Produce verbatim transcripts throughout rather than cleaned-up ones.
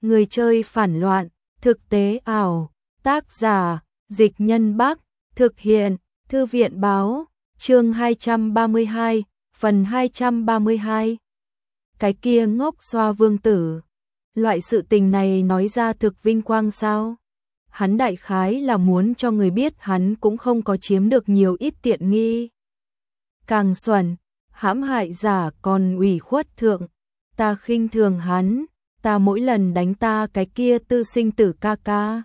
Người chơi phản loạn, thực tế ảo, tác giả, Dịch Nhân Bắc, thực hiện, Thư viện Báo, chương hai trăm ba mươi hai, phần hai trăm ba mươi hai. Cái kia ngốc xoa vương tử. Loại sự tình này nói ra thực vinh quang sao? Hắn đại khái là muốn cho người biết hắn cũng không có chiếm được nhiều ít tiện nghi. Càng xuẩn, hãm hại giả còn ủy khuất thượng. Ta khinh thường hắn, ta mỗi lần đánh ta cái kia tư sinh tử ca ca.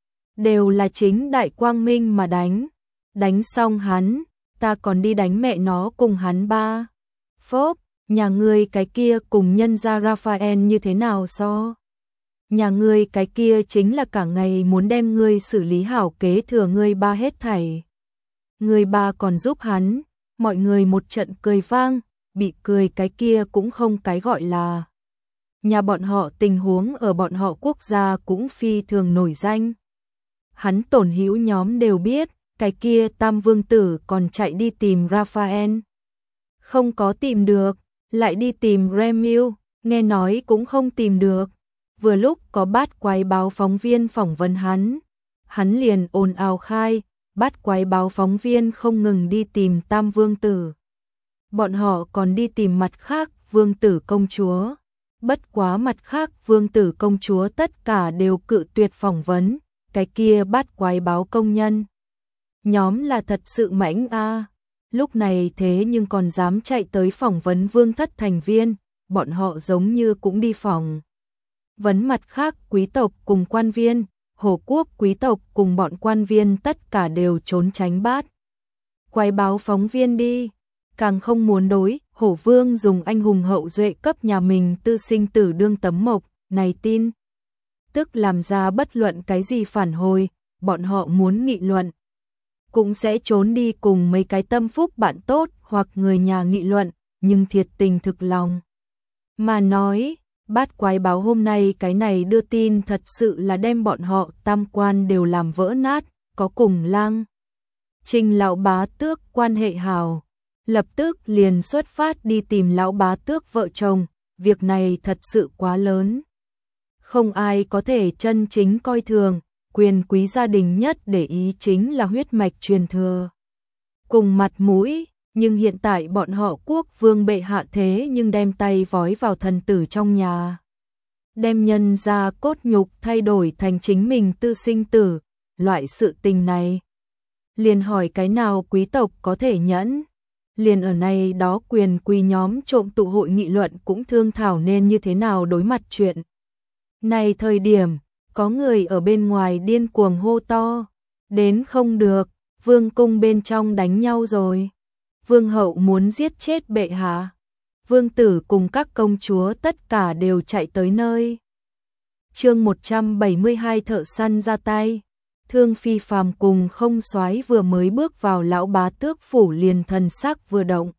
Đều là chính đại quang minh mà đánh. Đánh xong hắn, ta còn đi đánh mẹ nó cùng hắn ba. Phốp, nhà ngươi cái kia cùng nhân gia Raphael như thế nào so? Nhà ngươi cái kia chính là cả ngày muốn đem ngươi xử lý hảo kế thừa ngươi ba hết thảy. Ngươi ba còn giúp hắn, mọi người một trận cười vang, bị cười cái kia cũng không cái gọi là. Nhà bọn họ tình huống ở bọn họ quốc gia cũng phi thường nổi danh. Hắn tổn hữu nhóm đều biết, cái kia tam vương tử còn chạy đi tìm Raphael. Không có tìm được, lại đi tìm Remil, nghe nói cũng không tìm được. Vừa lúc có bát quái báo phóng viên phỏng vấn hắn, hắn liền ồn ào khai, bát quái báo phóng viên không ngừng đi tìm tam vương tử. Bọn họ còn đi tìm mặt khác vương tử công chúa. Bất quá mặt khác vương tử công chúa tất cả đều cự tuyệt phỏng vấn, cái kia bát quái báo công nhân. Nhóm là thật sự mãnh a. Lúc này thế nhưng còn dám chạy tới phỏng vấn vương thất thành viên, bọn họ giống như cũng đi phỏng vấn mặt khác quý tộc cùng quan viên, Hồ quốc quý tộc cùng bọn quan viên tất cả đều trốn tránh bát quái báo phóng viên đi, càng không muốn đối Hổ vương dùng anh hùng hậu duệ cấp nhà mình tư sinh tử đương tấm mộc, này tin tức làm ra bất luận cái gì phản hồi, bọn họ muốn nghị luận cũng sẽ trốn đi cùng mấy cái tâm phúc bạn tốt hoặc người nhà nghị luận, nhưng thiệt tình thực lòng mà nói, bát quái báo hôm nay cái này đưa tin thật sự là đem bọn họ tam quan đều làm vỡ nát, có cùng Lang Trình lão bá tước quan hệ hảo, lập tức liền xuất phát đi tìm lão bá tước vợ chồng, việc này thật sự quá lớn. Không ai có thể chân chính coi thường, quyền quý gia đình nhất để ý chính là huyết mạch truyền thừa. Cùng mặt mũi, nhưng hiện tại bọn họ quốc vương bệ hạ thế nhưng đem tay vói vào thần tử trong nhà. Đem nhân ra cốt nhục thay đổi thành chính mình tư sinh tử, loại sự tình này. Liền hỏi cái nào quý tộc có thể nhẫn. Liền ở này đó quyền quý nhóm trộm tụ hội nghị luận cũng thương thảo nên như thế nào đối mặt chuyện. Này thời điểm, có người ở bên ngoài điên cuồng hô to, đến không được, vương cung bên trong đánh nhau rồi. Vương hậu muốn giết chết bệ hạ. Vương tử cùng các công chúa tất cả đều chạy tới nơi. Chương một trăm bảy mươi hai thợ săn ra tay. Thương Phi Phàm cùng Không Soái vừa mới bước vào lão bá tước phủ liền thần sắc vừa động.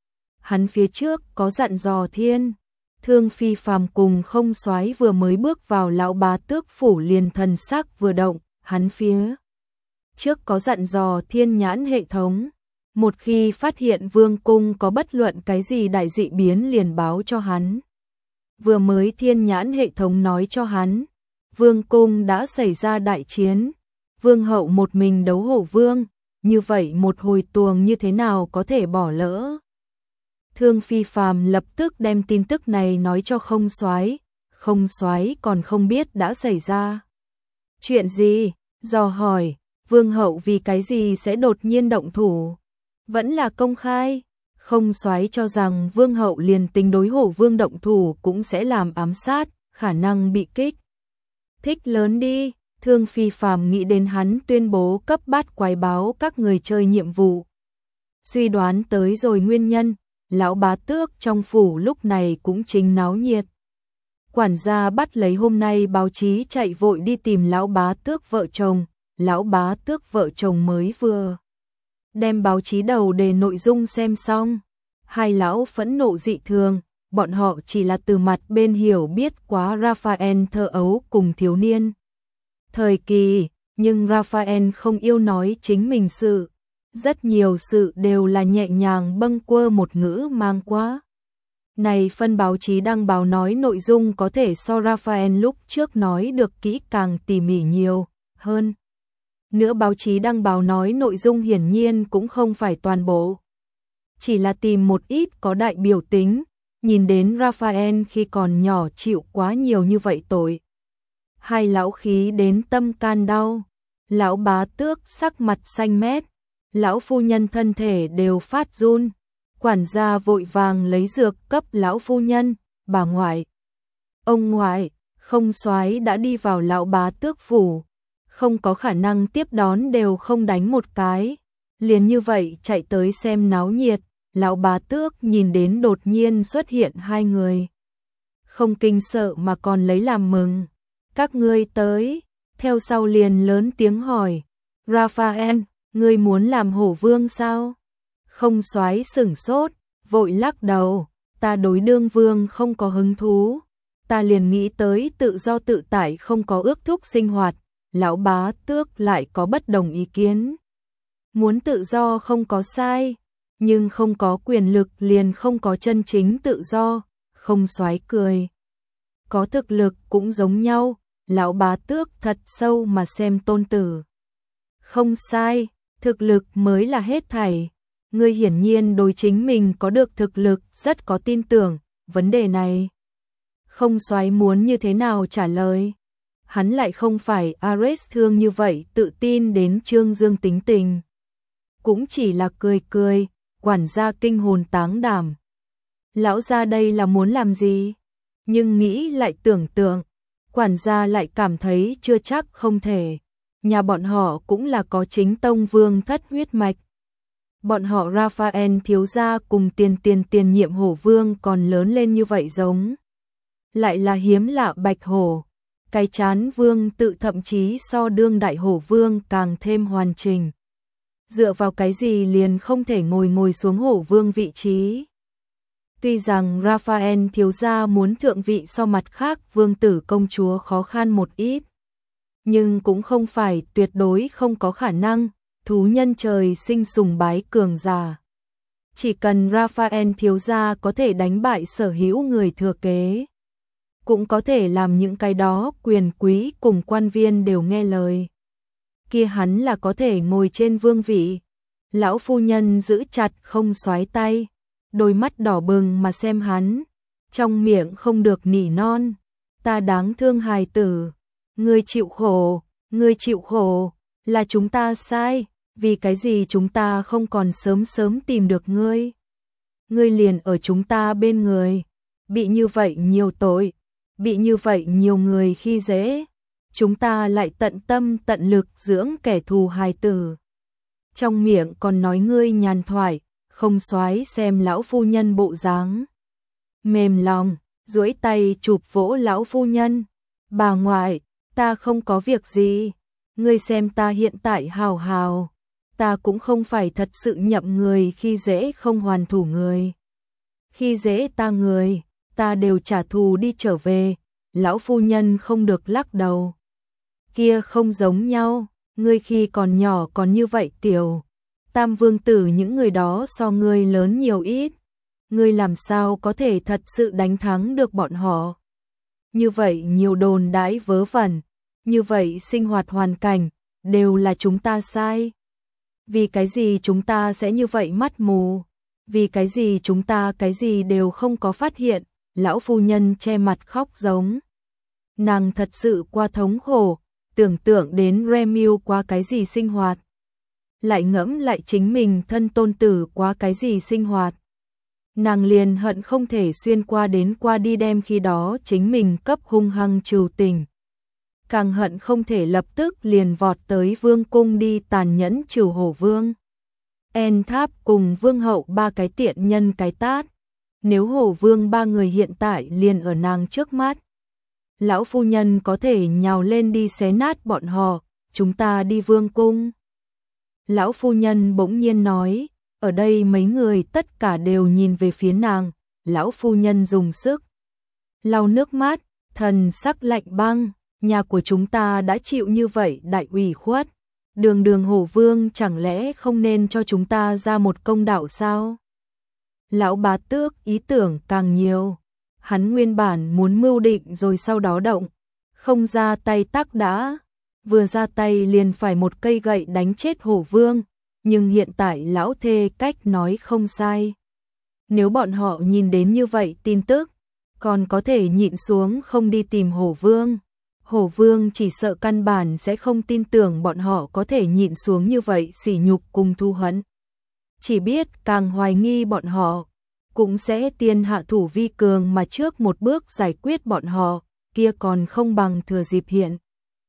Hắn phía trước có dặn dò thiên. Thương Phi Phàm cùng Không Soái vừa mới bước vào lão bá tước phủ liền thần sắc vừa động, hắn phía trước có dặn dò thiên nhãn hệ thống. Một khi phát hiện vương cung có bất luận cái gì đại dị biến liền báo cho hắn. Vừa mới thiên nhãn hệ thống nói cho hắn, vương cung đã xảy ra đại chiến. Vương hậu một mình đấu hổ vương, như vậy một hồi tuồng như thế nào có thể bỏ lỡ. Thương Phi Phàm lập tức đem tin tức này nói cho Không Soái, Không Soái còn không biết đã xảy ra chuyện gì, dò hỏi, vương hậu vì cái gì sẽ đột nhiên động thủ, vẫn là công khai. Không Soái cho rằng vương hậu liền tính đối hổ vương động thủ cũng sẽ làm ám sát, khả năng bị kích thích lớn đi. Thương Phi Phàm nghĩ đến hắn tuyên bố cấp bát quái báo các người chơi nhiệm vụ. Suy đoán tới rồi nguyên nhân, lão bá tước trong phủ lúc này cũng chính náo nhiệt. Quản gia bắt lấy hôm nay báo chí chạy vội đi tìm lão bá tước vợ chồng, lão bá tước vợ chồng mới vừa đem báo chí đầu đề nội dung xem xong. Hai lão phẫn nộ dị thường, bọn họ chỉ là từ mặt bên hiểu biết quá Raphael thơ ấu cùng thiếu niên thời kỳ, nhưng Raphael không yêu nói chính mình sự. Rất nhiều sự đều là nhẹ nhàng bâng quơ một ngữ mang qua. Này phân báo chí đăng báo nói nội dung có thể so Raphael lúc trước nói được kỹ càng tỉ mỉ nhiều hơn. Nữa báo chí đăng báo nói nội dung hiển nhiên cũng không phải toàn bộ. Chỉ là tìm một ít có đại biểu tính, nhìn đến Raphael khi còn nhỏ chịu quá nhiều như vậy tội. Hai lão khí đến tâm can đau, lão bá tước sắc mặt xanh mét, lão phu nhân thân thể đều phát run. Quản gia vội vàng lấy dược cấp lão phu nhân, bà ngoại. Ông ngoại, không soái đã đi vào lão bá tước phủ, không có khả năng tiếp đón đều không đánh một cái. Liền như vậy chạy tới xem náo nhiệt, lão bá tước nhìn đến đột nhiên xuất hiện hai người. Không kinh sợ mà còn lấy làm mừng. Các ngươi tới, theo sau liền lớn tiếng hỏi. Raphael, ngươi muốn làm hổ vương sao? Không soái sửng sốt, vội lắc đầu, ta đối đương vương không có hứng thú, ta liền nghĩ tới tự do tự tại không có ước thúc sinh hoạt, lão bá tước lại có bất đồng ý kiến. Muốn tự do không có sai, nhưng không có quyền lực liền không có chân chính tự do, không soái cười. Có thực lực cũng giống nhau, lão bá tước thật sâu mà xem tôn tử. Không sai, thực lực mới là hết thảy. Ngươi hiển nhiên đối chính mình có được thực lực rất có tin tưởng, vấn đề này. Không soái muốn như thế nào trả lời. Hắn lại không phải Ares thương như vậy tự tin đến Trương Dương tính tình. Cũng chỉ là cười cười, quản gia kinh hồn táng đảm. Lão gia đây là muốn làm gì? Nhưng nghĩ lại tưởng tượng, quản gia lại cảm thấy chưa chắc không thể. Nhà bọn họ cũng là có chính tông vương thất huyết mạch. Bọn họ Raphael thiếu gia cùng tiền tiền tiền nhiệm hổ vương còn lớn lên như vậy giống. Lại là hiếm lạ bạch hổ. Cái chán vương tự thậm chí so đương đại hổ vương càng thêm hoàn chỉnh. Dựa vào cái gì liền không thể ngồi ngồi xuống hổ vương vị trí. Tuy rằng Raphael thiếu gia muốn thượng vị so mặt khác vương tử công chúa khó khăn một ít. Nhưng cũng không phải tuyệt đối không có khả năng. Thú nhân trời sinh sùng bái cường giả. Chỉ cần Raphael thiếu gia có thể đánh bại sở hữu người thừa kế, cũng có thể làm những cái đó quyền quý cùng quan viên đều nghe lời. Kia hắn là có thể ngồi trên vương vị. Lão phu nhân giữ chặt không xoái tay, đôi mắt đỏ bừng mà xem hắn, trong miệng không được nỉ non. Ta đáng thương hài tử, ngươi chịu khổ, ngươi chịu khổ, là chúng ta sai. Vì cái gì chúng ta không còn sớm sớm tìm được ngươi? Ngươi liền ở chúng ta bên người, bị như vậy nhiều tội, bị như vậy nhiều người khi dễ, chúng ta lại tận tâm tận lực dưỡng kẻ thù hài tử. Trong miệng còn nói ngươi nhàn thoại, không soái xem lão phu nhân bộ dáng. Mềm lòng, duỗi tay chụp vỗ lão phu nhân. Bà ngoại, ta không có việc gì, ngươi xem ta hiện tại hào hào. Ta cũng không phải thật sự nhậm người khi dễ không hoàn thủ người. Khi dễ ta người, ta đều trả thù đi trở về, lão phu nhân không được lắc đầu. Kia không giống nhau, ngươi khi còn nhỏ còn như vậy tiểu. Tam vương tử những người đó so ngươi lớn nhiều ít. Ngươi làm sao có thể thật sự đánh thắng được bọn họ. Như vậy nhiều đồn đãi vớ vẩn, như vậy sinh hoạt hoàn cảnh, đều là chúng ta sai. Vì cái gì chúng ta sẽ như vậy mắt mù? Vì cái gì chúng ta cái gì đều không có phát hiện? Lão phu nhân che mặt khóc giống. Nàng thật sự qua thống khổ, tưởng tượng đến Remiu qua cái gì sinh hoạt. Lại ngẫm lại chính mình thân tôn tử qua cái gì sinh hoạt. Nàng liền hận không thể xuyên qua đến qua đi đem khi đó chính mình cấp hung hăng trừ tình. Càng hận không thể lập tức liền vọt tới vương cung đi tàn nhẫn trừ hổ vương. En Tháp cùng vương hậu ba cái tiện nhân cái tát. Nếu hổ vương ba người hiện tại liền ở nàng trước mắt, lão phu nhân có thể nhào lên đi xé nát bọn họ, chúng ta đi vương cung. Lão phu nhân bỗng nhiên nói, ở đây mấy người tất cả đều nhìn về phía nàng, lão phu nhân dùng sức lau nước mắt, thần sắc lạnh băng. Nhà của chúng ta đã chịu như vậy đại ủy khuất, đường đường hổ vương chẳng lẽ không nên cho chúng ta ra một công đạo sao? Lão Bá Tước ý tưởng càng nhiều. Hắn nguyên bản muốn mưu định rồi sau đó động, không ra tay tắc đã. Vừa ra tay liền phải một cây gậy đánh chết Hổ Vương, nhưng hiện tại lão thê cách nói không sai. Nếu bọn họ nhìn đến như vậy tin tức, còn có thể nhịn xuống không đi tìm Hổ Vương. Hổ Vương chỉ sợ căn bản sẽ không tin tưởng bọn họ có thể nhịn xuống như vậy sỉ nhục cùng thu hận. Chỉ biết càng hoài nghi bọn họ, cũng sẽ tiên hạ thủ vi cường mà trước một bước giải quyết bọn họ, kia còn không bằng thừa dịp hiện.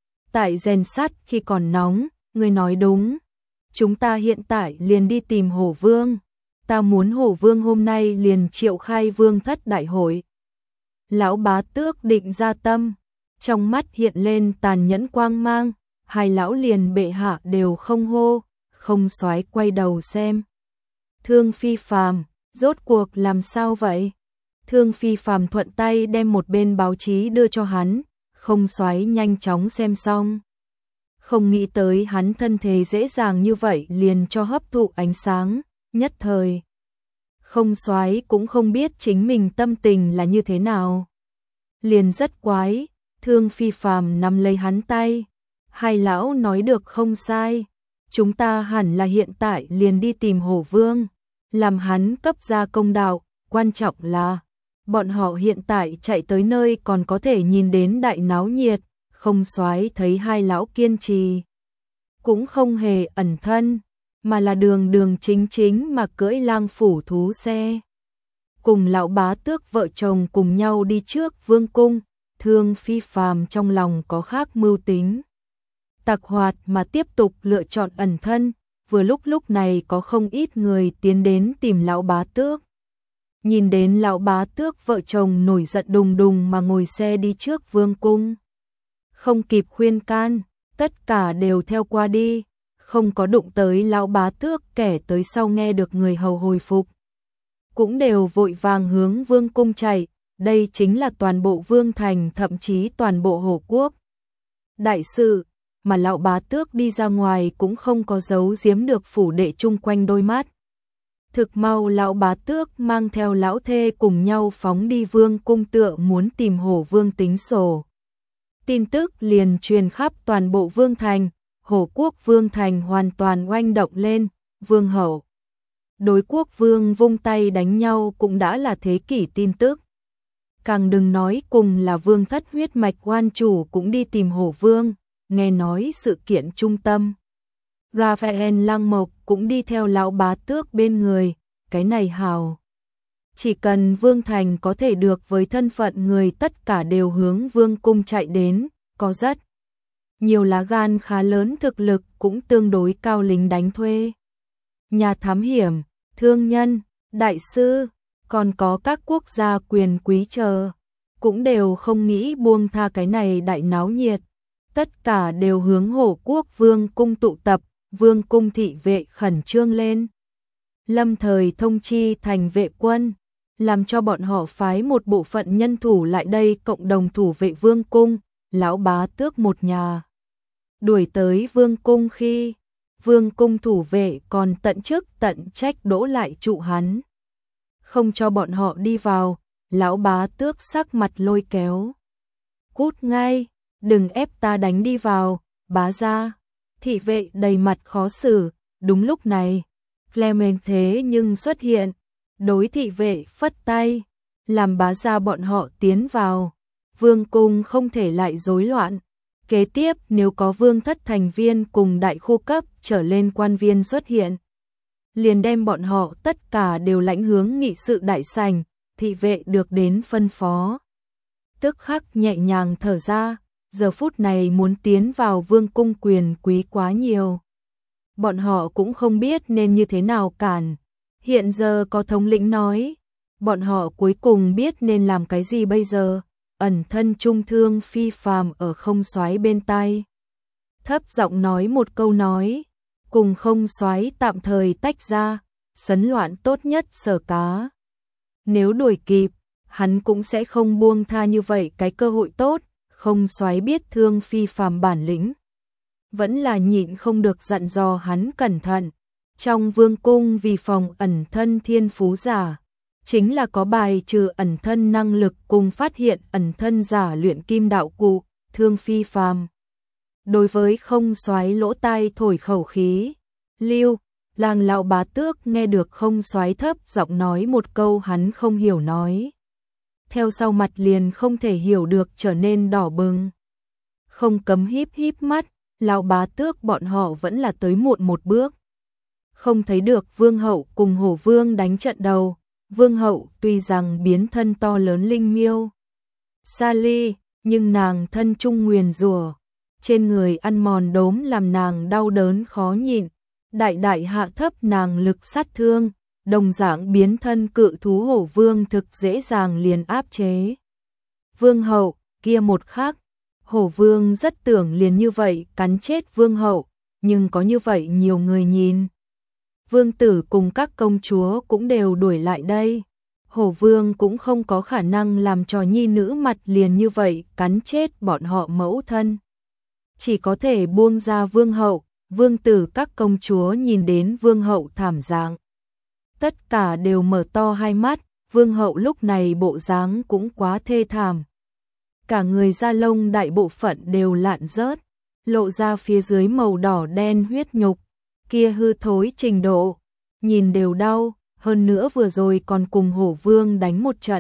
Tại rèn sắt khi còn nóng, người nói đúng. Chúng ta hiện tại liền đi tìm Hổ Vương. Ta muốn Hổ Vương hôm nay liền triệu khai vương thất đại hội. Lão Bá Tước định ra tâm, trong mắt hiện lên tàn nhẫn quang mang, hai lão liền bệ hạ đều không hô, không soái quay đầu xem. Thương Phi Phàm, rốt cuộc làm sao vậy? Thương Phi Phàm thuận tay đem một bên báo chí đưa cho hắn, không soái nhanh chóng xem xong. Không nghĩ tới hắn thân thể dễ dàng như vậy liền cho hấp thụ ánh sáng, nhất thời. Không soái cũng không biết chính mình tâm tình là như thế nào. Liền rất quái, Thương Phi Phàm nắm lấy hắn tay. Hai lão nói được không sai, chúng ta hẳn là hiện tại liền đi tìm Hổ Vương, làm hắn cấp ra công đạo, quan trọng là bọn họ hiện tại chạy tới nơi còn có thể nhìn đến đại náo nhiệt, không soái thấy hai lão kiên trì. Cũng không hề ẩn thân, mà là đường đường chính chính mà cưỡi lang phủ thú xe. Cùng lão Bá Tước vợ chồng cùng nhau đi trước vương cung, Thương Phi Phàm trong lòng có khác mưu tính. Tặc hoạt mà tiếp tục lựa chọn ẩn thân, vừa lúc lúc này có không ít người tiến đến tìm lão Bá Tước. Nhìn đến lão Bá Tước vợ chồng nổi giận đùng đùng mà ngồi xe đi trước vương cung. Không kịp khuyên can, tất cả đều theo qua đi, không có đụng tới lão Bá Tước, kẻ tới sau nghe được người hầu hồi phục. Cũng đều vội vàng hướng vương cung chạy, đây chính là toàn bộ vương thành thậm chí toàn bộ Hổ quốc. Đại sự, mà lão Bá Tước đi ra ngoài cũng không có giấu giếm được phủ đệ chung quanh đôi mắt. Thực mau lão Bá Tước mang theo lão thê cùng nhau phóng đi vương cung tựa muốn tìm Hổ Vương tính sổ. Tin tức liền truyền khắp toàn bộ vương thành, Hổ quốc vương thành hoàn toàn oanh động lên, vương hậu. Đối quốc vương vung tay đánh nhau cũng đã là thế kỷ tin tức. Càng đừng nói cùng là vương thất huyết mạch oan chủ cũng đi tìm Hổ Vương, nghe nói sự kiện trung tâm. Raphael Lăng Mộc cũng đi theo lão Bá Tước bên người, cái này hào. Chỉ cần vương thành có thể được với thân phận người tất cả đều hướng vương cung chạy đến, có rất nhiều lá gan khá lớn thực lực cũng tương đối cao lính đánh thuê. Nhà thám hiểm, thương nhân, đại sư, còn có các quốc gia quyền quý chờ, cũng đều không nghĩ buông tha cái này đại náo nhiệt. Tất cả đều hướng Hổ quốc vương cung tụ tập, vương cung thị vệ khẩn trương lên. Lâm thời thông chi thành vệ quân, làm cho bọn họ phái một bộ phận nhân thủ lại đây cộng đồng thủ vệ vương cung, lão Bá Tước một nhà. Đuổi tới vương cung khi, vương cung thủ vệ còn tận chức tận trách đỗ lại trụ hắn. Không cho bọn họ đi vào, lão Bá Tước sắc mặt lôi kéo. Cút ngay, đừng ép ta đánh đi vào, bá gia. Thị vệ đầy mặt khó xử, đúng lúc này, Clement thế nhưng xuất hiện, đối thị vệ phất tay, làm bá gia bọn họ tiến vào. Vương cung không thể lại rối loạn. Kế tiếp nếu có vương thất thành viên cùng đại khu cấp trở lên quan viên xuất hiện, liền đem bọn họ tất cả đều lãnh hướng nghị sự đại sảnh, thị vệ được đến phân phó. Tức khắc nhẹ nhàng thở ra, giờ phút này muốn tiến vào vương cung quyền quý quá nhiều. Bọn họ cũng không biết nên như thế nào cản. Hiện giờ có thống lĩnh nói, bọn họ cuối cùng biết nên làm cái gì bây giờ. Ẩn thân trung Thương Phi Phàm ở không soái bên tai, thấp giọng nói một câu nói, cùng không soái tạm thời tách ra, sấn loạn tốt nhất sở cá. Nếu đuổi kịp, hắn cũng sẽ không buông tha như vậy cái cơ hội tốt. Không soái biết Thương Phi Phàm bản lĩnh, vẫn là nhịn không được dặn dò hắn cẩn thận. Trong vương cung vì phòng ẩn thân thiên phú giả, chính là có bài trừ ẩn thân năng lực cùng phát hiện ẩn thân giả luyện kim đạo cụ, thương phi phàm. Đối với không soái lỗ tai thổi khẩu khí, Lưu, Làng lão bá tước nghe được không soái thấp giọng nói một câu hắn không hiểu nói. Theo sau mặt liền không thể hiểu được trở nên đỏ bừng. Không cấm híp híp mắt, lão bá tước bọn họ vẫn là tới muộn một bước. Không thấy được Vương hậu cùng Hổ Vương đánh trận đầu. Vương hậu tuy rằng biến thân to lớn linh miêu Sally, nhưng nàng thân trung nguyền rủa, trên người ăn mòn đốm làm nàng đau đớn khó nhịn, đại đại hạ thấp nàng lực sát thương, đồng dạng biến thân cự thú Hổ Vương thực dễ dàng liền áp chế. Vương hậu, kia một khắc, Hổ Vương rất tưởng liền như vậy cắn chết Vương hậu, nhưng có như vậy nhiều người nhìn. Vương tử cùng các công chúa cũng đều đuổi lại đây. Hổ Vương cũng không có khả năng làm cho nhi nữ mặt liền như vậy cắn chết bọn họ mẫu thân. Chỉ có thể buông ra Vương hậu, Vương tử các công chúa nhìn đến Vương hậu thảm dạng. Tất cả đều mở to hai mắt, Vương hậu lúc này bộ dáng cũng quá thê thảm. Cả người da lông đại bộ phận đều lạn rớt, lộ ra phía dưới màu đỏ đen huyết nhục. Kia hư thối trình độ, nhìn đều đau, hơn nữa vừa rồi còn cùng Hổ Vương đánh một trận.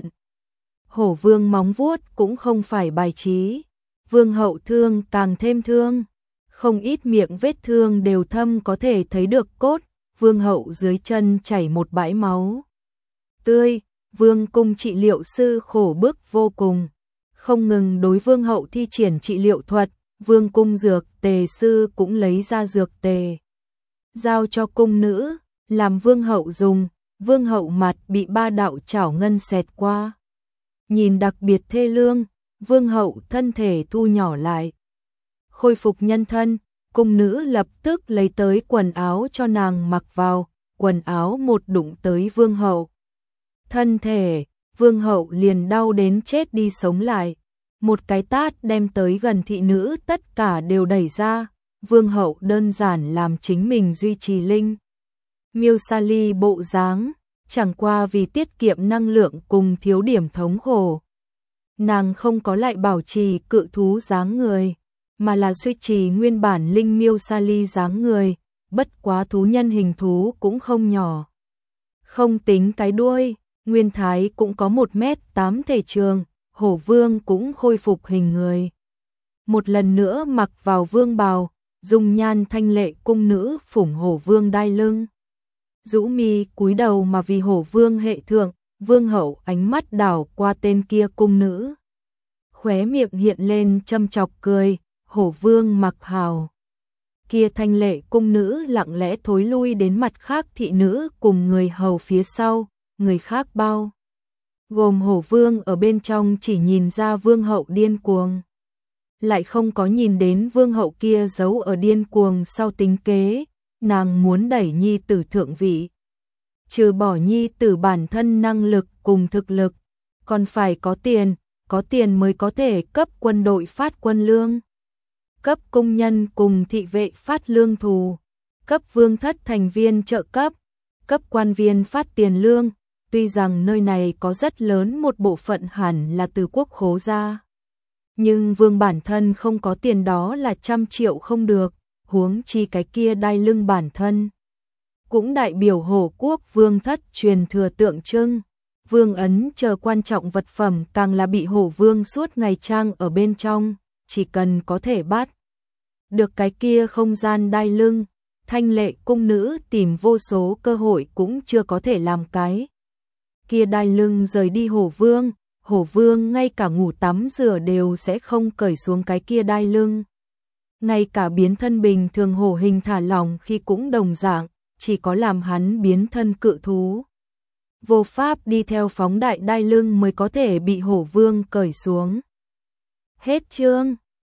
Hổ Vương móng vuốt cũng không phải bài trí, Vương hậu thương càng thêm thương, không ít miệng vết thương đều thâm có thể thấy được cốt, Vương hậu dưới chân chảy một bãi máu tươi, Vương cung trị liệu sư khổ bức vô cùng, không ngừng đối Vương hậu thi triển trị liệu thuật, Vương cung dược tề sư cũng lấy ra dược tề giao cho cung nữ, làm Vương hậu dùng, Vương hậu mặt bị ba đạo chảo ngân xẹt qua. Nhìn đặc biệt thê lương, Vương hậu thân thể thu nhỏ lại. Khôi phục nhân thân, cung nữ lập tức lấy tới quần áo cho nàng mặc vào, quần áo một đụng tới Vương hậu. Thân thể, Vương hậu liền đau đến chết đi sống lại. Một cái tát đem tới gần thị nữ tất cả đều đẩy ra. Vương hậu đơn giản làm chính mình duy trì linh miêu Sally bộ dáng, chẳng qua vì tiết kiệm năng lượng cùng thiếu điểm thống khổ. Nàng không có lại bảo trì cự thú dáng người, mà là duy trì nguyên bản linh miêu Sally dáng người, bất quá thú nhân hình thú cũng không nhỏ. Không tính cái đuôi, Nguyên Thái cũng có một mét tám thể trường, Hổ Vương cũng khôi phục hình người. Một lần nữa mặc vào vương bào, dung nhan thanh lệ cung nữ phủng Hổ Vương đai lưng. Rũ mi cúi đầu mà vì Hổ Vương hệ thượng, Vương hậu ánh mắt đảo qua tên kia cung nữ. Khóe miệng hiện lên châm chọc cười, Hổ Vương mặc hào. Kia thanh lệ cung nữ lặng lẽ thối lui đến mặt khác thị nữ cùng người hầu phía sau, người khác bao. Gồm Hổ Vương ở bên trong chỉ nhìn ra Vương hậu điên cuồng. Lại không có nhìn đến Vương hậu kia giấu ở điên cuồng sau tính kế, nàng muốn đẩy nhi tử thượng vị. Trừ bỏ nhi tử bản thân năng lực cùng thực lực, còn phải có tiền, có tiền mới có thể cấp quân đội phát quân lương, cấp công nhân cùng thị vệ phát lương thù, cấp vương thất thành viên trợ cấp, cấp quan viên phát tiền lương, tuy rằng nơi này có rất lớn một bộ phận hẳn là từ quốc khố ra. Nhưng vương bản thân không có tiền đó là trăm triệu không được, huống chi cái kia đai lưng bản thân. Cũng đại biểu Hổ quốc vương thất truyền thừa tượng trưng, vương ấn chờ quan trọng vật phẩm càng là bị Hổ Vương suốt ngày trang ở bên trong, chỉ cần có thể bắt được cái kia không gian đai lưng, thanh lệ cung nữ tìm vô số cơ hội cũng chưa có thể làm cái kia đai lưng rời đi Hổ Vương. Hổ Vương ngay cả ngủ tắm rửa đều sẽ không cởi xuống cái kia đai lưng. Ngay cả biến thân bình thường hổ hình thả lỏng khi cũng đồng dạng, chỉ có làm hắn biến thân cự thú. Vô pháp đi theo phóng đại đai lưng mới có thể bị Hổ Vương cởi xuống. Hết chương.